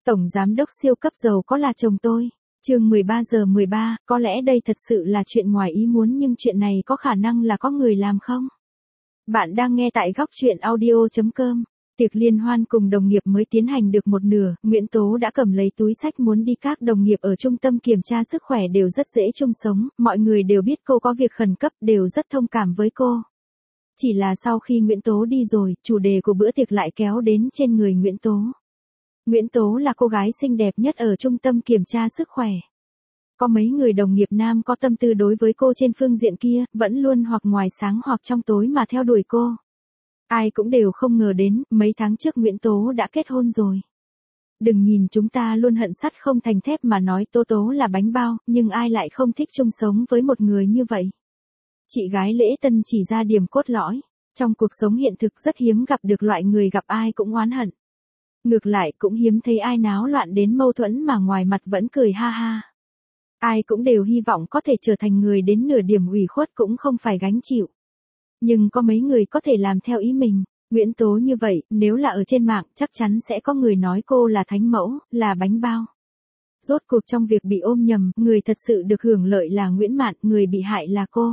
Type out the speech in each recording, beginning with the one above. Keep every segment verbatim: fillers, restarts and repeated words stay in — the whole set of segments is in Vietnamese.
Tổng giám đốc siêu cấp giàu có là chồng tôi. Chương mười ba giờ mười ba, có lẽ đây thật sự là chuyện ngoài ý muốn nhưng chuyện này có khả năng là có người làm không? Bạn đang nghe tại góc truyện audio chấm com. Tiệc liên hoan cùng đồng nghiệp mới tiến hành được một nửa, Nguyễn Tố đã cầm lấy túi xách muốn đi. Các đồng nghiệp ở trung tâm kiểm tra sức khỏe đều rất dễ chung sống, mọi người đều biết cô có việc khẩn cấp, đều rất thông cảm với cô. Chỉ là sau khi Nguyễn Tố đi rồi, chủ đề của bữa tiệc lại kéo đến trên người Nguyễn Tố. Nguyễn Tố là cô gái xinh đẹp nhất ở trung tâm kiểm tra sức khỏe. Có mấy người đồng nghiệp nam có tâm tư đối với cô trên phương diện kia, vẫn luôn hoặc ngoài sáng hoặc trong tối mà theo đuổi cô. Ai cũng đều không ngờ đến, mấy tháng trước Nguyễn Tố đã kết hôn rồi. Đừng nhìn chúng ta luôn hận sắt không thành thép mà nói Tố Tố là bánh bao, nhưng ai lại không thích chung sống với một người như vậy. Chị gái Lễ Tân chỉ ra điểm cốt lõi. Trong cuộc sống hiện thực rất hiếm gặp được loại người gặp ai cũng oán hận. Ngược lại cũng hiếm thấy ai náo loạn đến mâu thuẫn mà ngoài mặt vẫn cười ha ha. Ai cũng đều hy vọng có thể trở thành người đến nửa điểm ủy khuất cũng không phải gánh chịu. Nhưng có mấy người có thể làm theo ý mình. Nguyễn Tố như vậy, nếu là ở trên mạng chắc chắn sẽ có người nói cô là thánh mẫu, là bánh bao. Rốt cuộc trong việc bị ôm nhầm, người thật sự được hưởng lợi là Nguyễn Mạn, người bị hại là cô.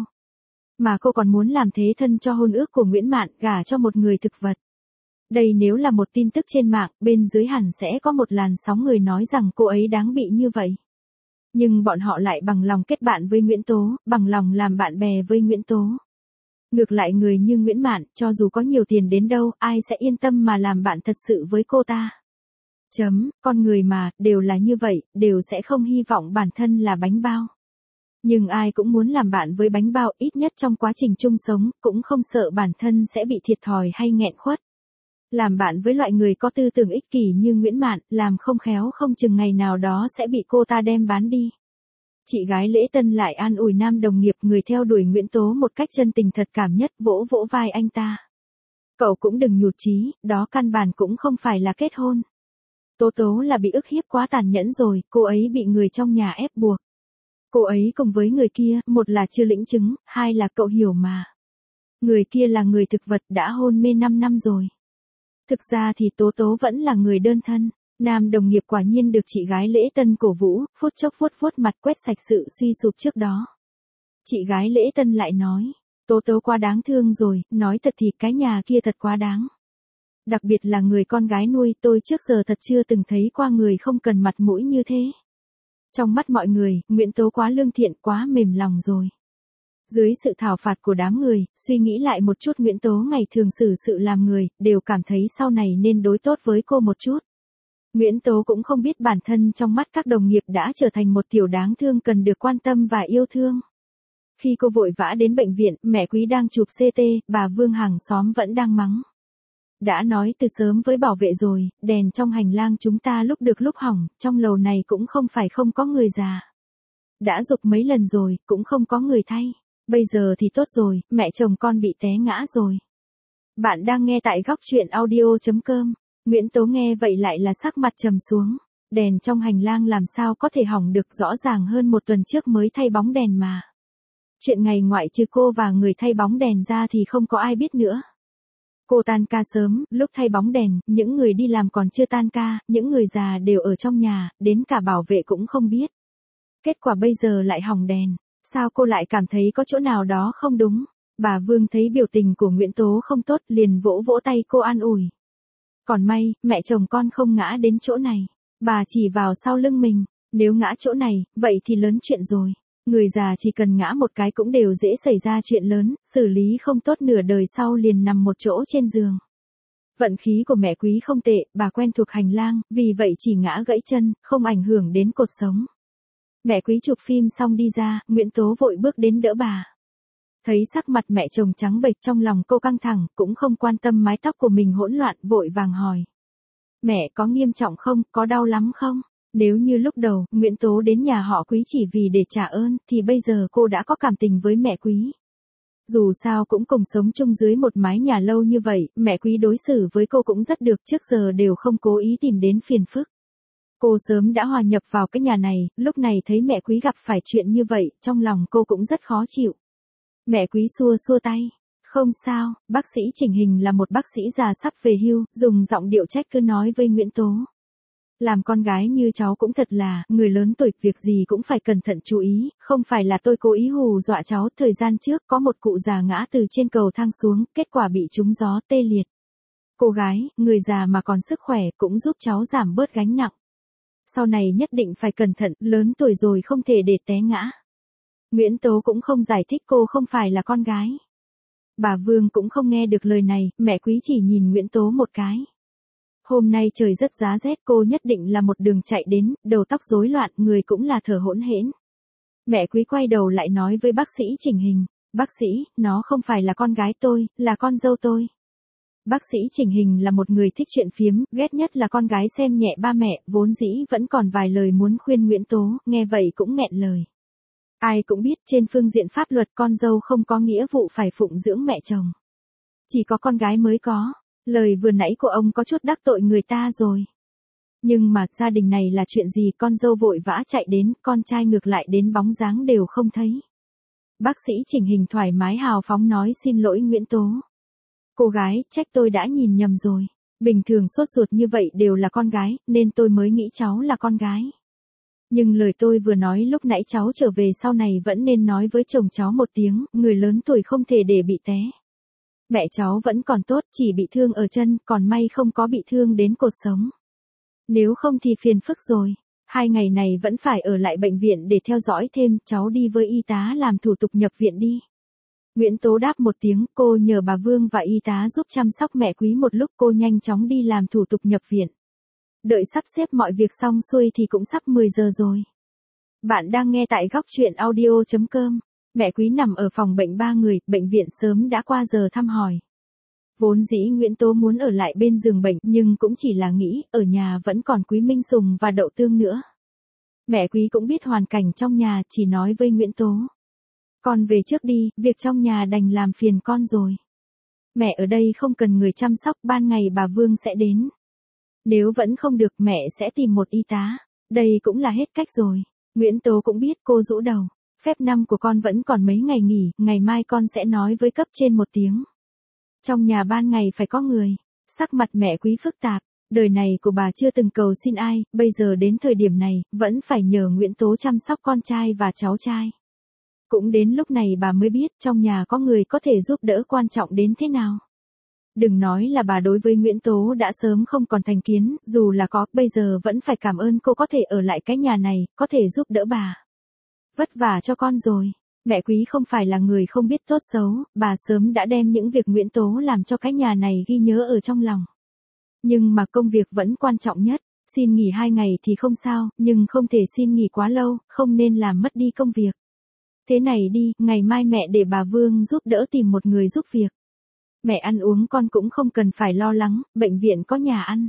Mà cô còn muốn làm thế thân cho hôn ước của Nguyễn Mạn, gả cho một người thực vật. Đây nếu là một tin tức trên mạng, bên dưới hẳn sẽ có một làn sóng người nói rằng cô ấy đáng bị như vậy. Nhưng bọn họ lại bằng lòng kết bạn với Nguyễn Tố, bằng lòng làm bạn bè với Nguyễn Tố. Ngược lại người như Nguyễn Mạn, cho dù có nhiều tiền đến đâu, ai sẽ yên tâm mà làm bạn thật sự với cô ta. Chấm, con người mà, đều là như vậy, đều sẽ không hy vọng bản thân là bánh bao. Nhưng ai cũng muốn làm bạn với bánh bao, ít nhất trong quá trình chung sống, cũng không sợ bản thân sẽ bị thiệt thòi hay nghẹn khuất. Làm bạn với loại người có tư tưởng ích kỷ như Nguyễn Mạn, làm không khéo không chừng ngày nào đó sẽ bị cô ta đem bán đi. Chị gái Lễ Tân lại an ủi nam đồng nghiệp người theo đuổi Nguyễn Tố một cách chân tình thật cảm nhất, vỗ vỗ vai anh ta. Cậu cũng đừng nhụt chí, đó căn bản cũng không phải là kết hôn. Tố Tố là bị ức hiếp quá tàn nhẫn rồi, cô ấy bị người trong nhà ép buộc. Cô ấy cùng với người kia, một là chưa lĩnh chứng, hai là cậu hiểu mà. Người kia là người thực vật đã hôn mê năm năm rồi. Thực ra thì Tố Tố vẫn là người đơn thân. Nam đồng nghiệp quả nhiên được chị gái Lễ Tân cổ vũ, phút chốc vuốt vuốt mặt quét sạch sự suy sụp trước đó. Chị gái Lễ Tân lại nói, Tố Tố quá đáng thương rồi, nói thật thì cái nhà kia thật quá đáng. Đặc biệt là người con gái nuôi, tôi trước giờ thật chưa từng thấy qua người không cần mặt mũi như thế. Trong mắt mọi người, Nguyễn Tố quá lương thiện, quá mềm lòng rồi. Dưới sự thảo phạt của đám người, suy nghĩ lại một chút Nguyễn Tố ngày thường xử sự làm người, đều cảm thấy sau này nên đối tốt với cô một chút. Nguyễn Tố cũng không biết bản thân trong mắt các đồng nghiệp đã trở thành một tiểu đáng thương cần được quan tâm và yêu thương. Khi cô vội vã đến bệnh viện, mẹ Quý đang chụp xê tê, bà Vương hàng xóm vẫn đang mắng. Đã nói từ sớm với bảo vệ rồi, đèn trong hành lang chúng ta lúc được lúc hỏng, trong lầu này cũng không phải không có người già. Đã giục mấy lần rồi, cũng không có người thay. Bây giờ thì tốt rồi, mẹ chồng con bị té ngã rồi. Bạn đang nghe tại góc truyện audio chấm com. Nguyễn Tố nghe vậy lại là sắc mặt trầm xuống. Đèn trong hành lang làm sao có thể hỏng được, rõ ràng hơn một tuần trước mới thay bóng đèn mà. Chuyện ngày ngoại trừ cô và người thay bóng đèn ra thì không có ai biết nữa. Cô tan ca sớm, lúc thay bóng đèn, những người đi làm còn chưa tan ca, những người già đều ở trong nhà, đến cả bảo vệ cũng không biết. Kết quả bây giờ lại hỏng đèn. Sao cô lại cảm thấy có chỗ nào đó không đúng? Bà Vương thấy biểu tình của Nguyễn Tố không tốt, liền vỗ vỗ tay cô an ủi. Còn may, mẹ chồng con không ngã đến chỗ này. Bà chỉ vào sau lưng mình. Nếu ngã chỗ này, vậy thì lớn chuyện rồi. Người già chỉ cần ngã một cái cũng đều dễ xảy ra chuyện lớn, xử lý không tốt nửa đời sau liền nằm một chỗ trên giường. Vận khí của mẹ Quý không tệ, bà quen thuộc hành lang, vì vậy chỉ ngã gãy chân, không ảnh hưởng đến cột sống. Mẹ Quý chụp phim xong đi ra, Nguyễn Tố vội bước đến đỡ bà. Thấy sắc mặt mẹ chồng trắng bệch, trong lòng cô căng thẳng, cũng không quan tâm mái tóc của mình hỗn loạn, vội vàng hỏi. Mẹ có nghiêm trọng không, có đau lắm không? Nếu như lúc đầu, Nguyễn Tố đến nhà họ Quý chỉ vì để trả ơn, thì bây giờ cô đã có cảm tình với mẹ Quý. Dù sao cũng cùng sống chung dưới một mái nhà lâu như vậy, mẹ Quý đối xử với cô cũng rất được, trước giờ đều không cố ý tìm đến phiền phức. Cô sớm đã hòa nhập vào cái nhà này, lúc này thấy mẹ Quý gặp phải chuyện như vậy, trong lòng cô cũng rất khó chịu. Mẹ Quý xua xua tay. Không sao, bác sĩ chỉnh hình là một bác sĩ già sắp về hưu, dùng giọng điệu trách cứ nói với Nguyễn Tố. Làm con gái như cháu cũng thật là, người lớn tuổi, việc gì cũng phải cẩn thận chú ý, không phải là tôi cố ý hù dọa cháu, thời gian trước có một cụ già ngã từ trên cầu thang xuống, kết quả bị trúng gió tê liệt. Cô gái, người già mà còn sức khỏe, cũng giúp cháu giảm bớt gánh nặng. Sau này nhất định phải cẩn thận, lớn tuổi rồi không thể để té ngã. Nguyễn Tố cũng không giải thích cô không phải là con gái. Bà Vương cũng không nghe được lời này, mẹ Quý chỉ nhìn Nguyễn Tố một cái. Hôm nay trời rất giá rét, cô nhất định là một đường chạy đến, đầu tóc rối loạn, người cũng là thở hỗn hển. Mẹ Quý quay đầu lại nói với bác sĩ chỉnh hình, bác sĩ, nó không phải là con gái tôi, là con dâu tôi. Bác sĩ chỉnh hình là một người thích chuyện phiếm, ghét nhất là con gái xem nhẹ ba mẹ, vốn dĩ vẫn còn vài lời muốn khuyên Nguyễn Tố, nghe vậy cũng nghẹn lời. Ai cũng biết trên phương diện pháp luật con dâu không có nghĩa vụ phải phụng dưỡng mẹ chồng. Chỉ có con gái mới có. Lời vừa nãy của ông có chút đắc tội người ta rồi. Nhưng mà gia đình này là chuyện gì, con dâu vội vã chạy đến, con trai ngược lại đến bóng dáng đều không thấy. Bác sĩ chỉnh hình thoải mái hào phóng nói xin lỗi Nguyễn Tố. Cô gái, trách tôi đã nhìn nhầm rồi. Bình thường sốt ruột như vậy đều là con gái, nên tôi mới nghĩ cháu là con gái. Nhưng lời tôi vừa nói lúc nãy cháu trở về sau này vẫn nên nói với chồng cháu một tiếng, người lớn tuổi không thể để bị té. Mẹ cháu vẫn còn tốt, chỉ bị thương ở chân, còn may không có bị thương đến cột sống. Nếu không thì phiền phức rồi. Hai ngày này vẫn phải ở lại bệnh viện để theo dõi thêm, cháu đi với y tá làm thủ tục nhập viện đi. Nguyễn Tố đáp một tiếng, cô nhờ bà Vương và y tá giúp chăm sóc mẹ Quý một lúc, cô nhanh chóng đi làm thủ tục nhập viện. Đợi sắp xếp mọi việc xong xuôi thì cũng sắp mười giờ rồi. Bạn đang nghe tại góc chuyện audio chấm com. Mẹ Quý nằm ở phòng bệnh ba người, bệnh viện sớm đã qua giờ thăm hỏi. Vốn dĩ Nguyễn Tố muốn ở lại bên giường bệnh, nhưng cũng chỉ là nghĩ, ở nhà vẫn còn Quý Minh Sùng và Đậu Tương nữa. Mẹ Quý cũng biết hoàn cảnh trong nhà, chỉ nói với Nguyễn Tố. Con về trước đi, việc trong nhà đành làm phiền con rồi. Mẹ ở đây không cần người chăm sóc, ban ngày bà Vương sẽ đến. Nếu vẫn không được mẹ sẽ tìm một y tá, đây cũng là hết cách rồi. Nguyễn Tố cũng biết, cô rũ đầu. Phép năm của con vẫn còn mấy ngày nghỉ, ngày mai con sẽ nói với cấp trên một tiếng. Trong nhà ban ngày phải có người. Sắc mặt mẹ Quý phức tạp, đời này của bà chưa từng cầu xin ai, bây giờ đến thời điểm này, vẫn phải nhờ Nguyễn Tố chăm sóc con trai và cháu trai. Cũng đến lúc này bà mới biết trong nhà có người có thể giúp đỡ quan trọng đến thế nào. Đừng nói là bà đối với Nguyễn Tố đã sớm không còn thành kiến, dù là có, bây giờ vẫn phải cảm ơn cô có thể ở lại cái nhà này, có thể giúp đỡ bà. Vất vả cho con rồi. Mẹ Quý không phải là người không biết tốt xấu, bà sớm đã đem những việc Nguyễn Tố làm cho cái nhà này ghi nhớ ở trong lòng. Nhưng mà công việc vẫn quan trọng nhất, xin nghỉ hai ngày thì không sao, nhưng không thể xin nghỉ quá lâu, không nên làm mất đi công việc. Thế này đi, ngày mai mẹ để bà Vương giúp đỡ tìm một người giúp việc. Mẹ ăn uống con cũng không cần phải lo lắng, bệnh viện có nhà ăn.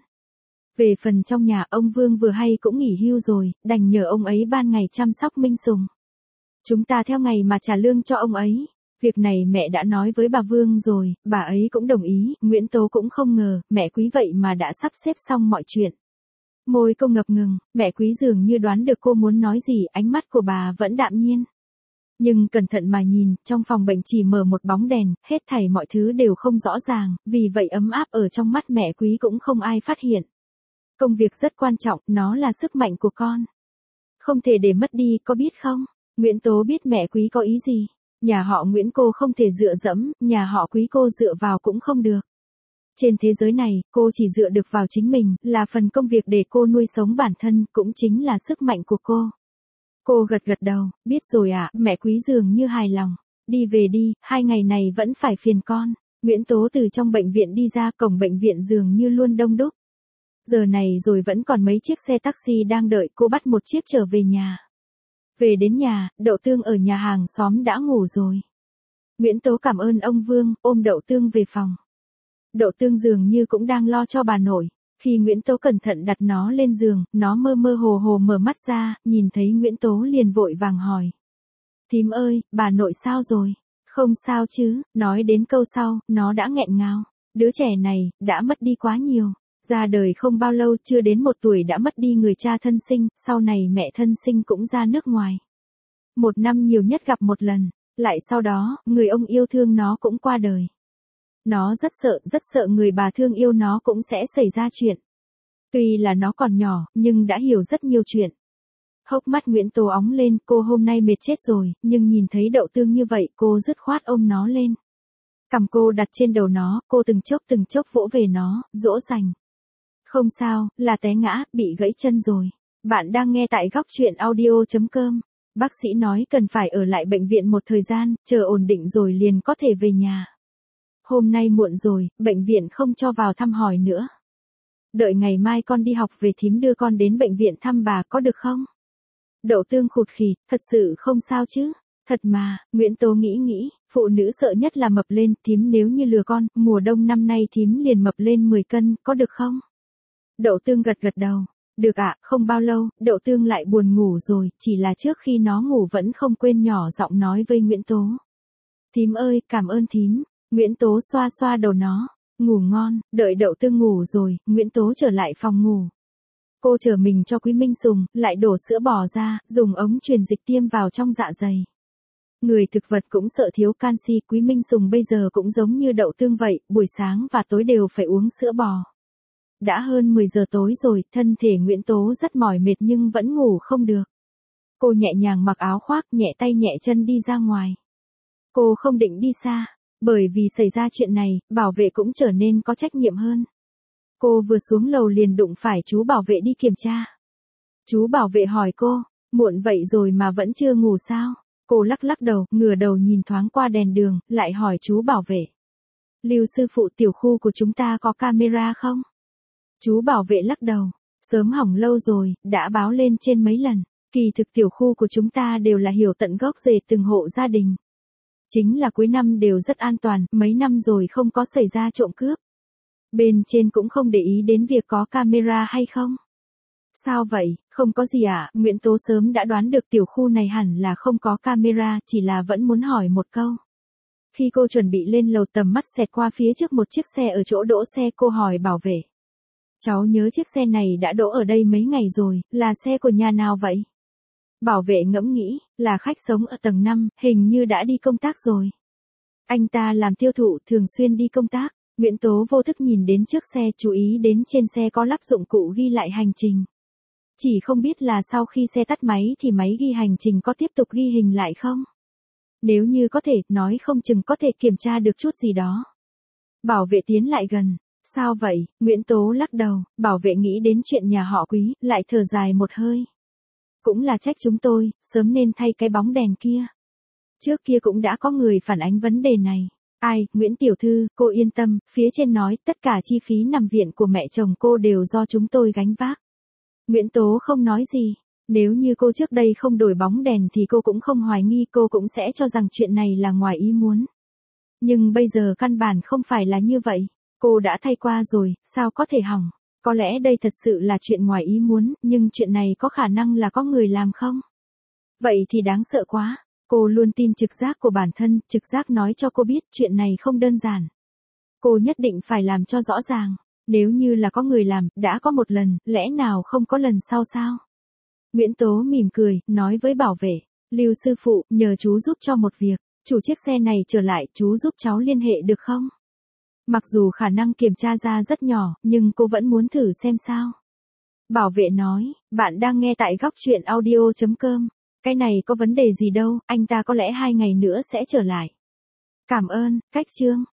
Về phần trong nhà, ông Vương vừa hay cũng nghỉ hưu rồi, đành nhờ ông ấy ban ngày chăm sóc Minh Sùng. Chúng ta theo ngày mà trả lương cho ông ấy. Việc này mẹ đã nói với bà Vương rồi, bà ấy cũng đồng ý, Nguyễn Tố cũng không ngờ, mẹ Quý vậy mà đã sắp xếp xong mọi chuyện. Môi cô ngập ngừng, mẹ Quý dường như đoán được cô muốn nói gì, ánh mắt của bà vẫn đạm nhiên. Nhưng cẩn thận mà nhìn, trong phòng bệnh chỉ mở một bóng đèn, hết thảy mọi thứ đều không rõ ràng, vì vậy ấm áp ở trong mắt mẹ Quý cũng không ai phát hiện. Công việc rất quan trọng, nó là sức mạnh của con. Không thể để mất đi, có biết không? Nguyễn Tố biết mẹ Quý có ý gì. Nhà họ Nguyễn cô không thể dựa dẫm, nhà họ Quý cô dựa vào cũng không được. Trên thế giới này, cô chỉ dựa được vào chính mình, là phần công việc để cô nuôi sống bản thân, cũng chính là sức mạnh của cô. Cô gật gật đầu, biết rồi ạ, à, mẹ Quý dường như hài lòng. Đi về đi, hai ngày này vẫn phải phiền con. Nguyễn Tố từ trong bệnh viện đi ra, cổng bệnh viện dường như luôn đông đúc. Giờ này rồi vẫn còn mấy chiếc xe taxi đang đợi, cô bắt một chiếc trở về nhà. Về đến nhà, Đậu Tương ở nhà hàng xóm đã ngủ rồi. Nguyễn Tố cảm ơn ông Vương, ôm Đậu Tương về phòng. Đậu Tương dường như cũng đang lo cho bà nội. Khi Nguyễn Tố cẩn thận đặt nó lên giường, nó mơ mơ hồ hồ mở mắt ra, nhìn thấy Nguyễn Tố liền vội vàng hỏi. Thím ơi, bà nội sao rồi? Không sao chứ, nói đến câu sau, nó đã nghẹn ngào. Đứa trẻ này, đã mất đi quá nhiều. Ra đời không bao lâu, chưa đến một tuổi đã mất đi người cha thân sinh, sau này mẹ thân sinh cũng ra nước ngoài. Một năm nhiều nhất gặp một lần, lại sau đó, người ông yêu thương nó cũng qua đời. Nó rất sợ, rất sợ người bà thương yêu nó cũng sẽ xảy ra chuyện. Tuy là nó còn nhỏ, nhưng đã hiểu rất nhiều chuyện. Hốc mắt Nguyễn Tố óng lên, cô hôm nay mệt chết rồi, nhưng nhìn thấy Đậu Tương như vậy, cô dứt khoát ôm nó lên. Cằm cô đặt trên đầu nó, cô từng chốc từng chốc vỗ về nó, dỗ dành. Không sao, là té ngã, bị gãy chân rồi. Bạn đang nghe tại góc chuyện audio chấm com. Bác sĩ nói cần phải ở lại bệnh viện một thời gian, chờ ổn định rồi liền có thể về nhà. Hôm nay muộn rồi, bệnh viện không cho vào thăm hỏi nữa. Đợi ngày mai con đi học về thím đưa con đến bệnh viện thăm bà có được không? Đậu Tương khụt khịt, thật sự không sao chứ? Thật mà, Nguyễn Tố nghĩ nghĩ, phụ nữ sợ nhất là mập lên, thím nếu như lừa con, mùa đông năm nay thím liền mập lên mười cân, có được không? Đậu Tương gật gật đầu. Được ạ, không bao lâu, Đậu Tương lại buồn ngủ rồi, chỉ là trước khi nó ngủ vẫn không quên nhỏ giọng nói với Nguyễn Tố. Thím ơi, cảm ơn thím. Nguyễn Tố xoa xoa đầu nó. Ngủ ngon, đợi Đậu Tương ngủ rồi, Nguyễn Tố trở lại phòng ngủ. Cô chở mình cho Quý Minh Sùng, lại đổ sữa bò ra, dùng ống truyền dịch tiêm vào trong dạ dày. Người thực vật cũng sợ thiếu canxi, Quý Minh Sùng bây giờ cũng giống như Đậu Tương vậy, buổi sáng và tối đều phải uống sữa bò. Đã hơn mười giờ tối rồi, thân thể Nguyễn Tố rất mỏi mệt nhưng vẫn ngủ không được. Cô nhẹ nhàng mặc áo khoác, nhẹ tay nhẹ chân đi ra ngoài. Cô không định đi xa, bởi vì xảy ra chuyện này, bảo vệ cũng trở nên có trách nhiệm hơn. Cô vừa xuống lầu liền đụng phải chú bảo vệ đi kiểm tra. Chú bảo vệ hỏi cô, muộn vậy rồi mà vẫn chưa ngủ sao? Cô lắc lắc đầu, ngửa đầu nhìn thoáng qua đèn đường, lại hỏi chú bảo vệ. Lưu sư phụ, tiểu khu của chúng ta có camera không? Chú bảo vệ lắc đầu, sớm hỏng lâu rồi, đã báo lên trên mấy lần. Kỳ thực tiểu khu của chúng ta đều là hiểu tận gốc rễ từng hộ gia đình. Chính là cuối năm đều rất an toàn, mấy năm rồi không có xảy ra trộm cướp. Bên trên cũng không để ý đến việc có camera hay không. Sao vậy, không có gì ạ, à? Nguyễn Tố sớm đã đoán được tiểu khu này hẳn là không có camera, chỉ là vẫn muốn hỏi một câu. Khi cô chuẩn bị lên lầu tầm mắt xẹt qua phía trước một chiếc xe ở chỗ đỗ xe, cô hỏi bảo vệ. Cháu nhớ chiếc xe này đã đỗ ở đây mấy ngày rồi, là xe của nhà nào vậy? Bảo vệ ngẫm nghĩ, là khách sống ở tầng năm, hình như đã đi công tác rồi. Anh ta làm tiêu thụ, thường xuyên đi công tác. Nguyễn Tố vô thức nhìn đến trước xe, chú ý đến trên xe có lắp dụng cụ ghi lại hành trình. Chỉ không biết là sau khi xe tắt máy thì máy ghi hành trình có tiếp tục ghi hình lại không? Nếu như có thể, nói không chừng có thể kiểm tra được chút gì đó. Bảo vệ tiến lại gần. Sao vậy? Nguyễn Tố lắc đầu, bảo vệ nghĩ đến chuyện nhà họ Quý, lại thở dài một hơi. Cũng là trách chúng tôi, sớm nên thay cái bóng đèn kia. Trước kia cũng đã có người phản ánh vấn đề này. Ai, Nguyễn Tiểu Thư, cô yên tâm, phía trên nói tất cả chi phí nằm viện của mẹ chồng cô đều do chúng tôi gánh vác. Nguyễn Tố không nói gì. Nếu như cô trước đây không đổi bóng đèn thì cô cũng không hoài nghi, cô cũng sẽ cho rằng chuyện này là ngoài ý muốn. Nhưng bây giờ căn bản không phải là như vậy. Cô đã thay qua rồi, sao có thể hỏng? Có lẽ đây thật sự là chuyện ngoài ý muốn, nhưng chuyện này có khả năng là có người làm không? Vậy thì đáng sợ quá. Cô luôn tin trực giác của bản thân, trực giác nói cho cô biết chuyện này không đơn giản. Cô nhất định phải làm cho rõ ràng. Nếu như là có người làm, đã có một lần, lẽ nào không có lần sau sao? Nguyễn Tố mỉm cười, nói với bảo vệ. Lưu sư phụ, nhờ chú giúp cho một việc. Chủ chiếc xe này trở lại, chú giúp cháu liên hệ được không? Mặc dù khả năng kiểm tra ra rất nhỏ, nhưng cô vẫn muốn thử xem sao. Bảo vệ nói, bạn đang nghe tại góc chuyện audio chấm com. Cái này có vấn đề gì đâu, anh ta có lẽ hai ngày nữa sẽ trở lại. Cảm ơn, cách chương.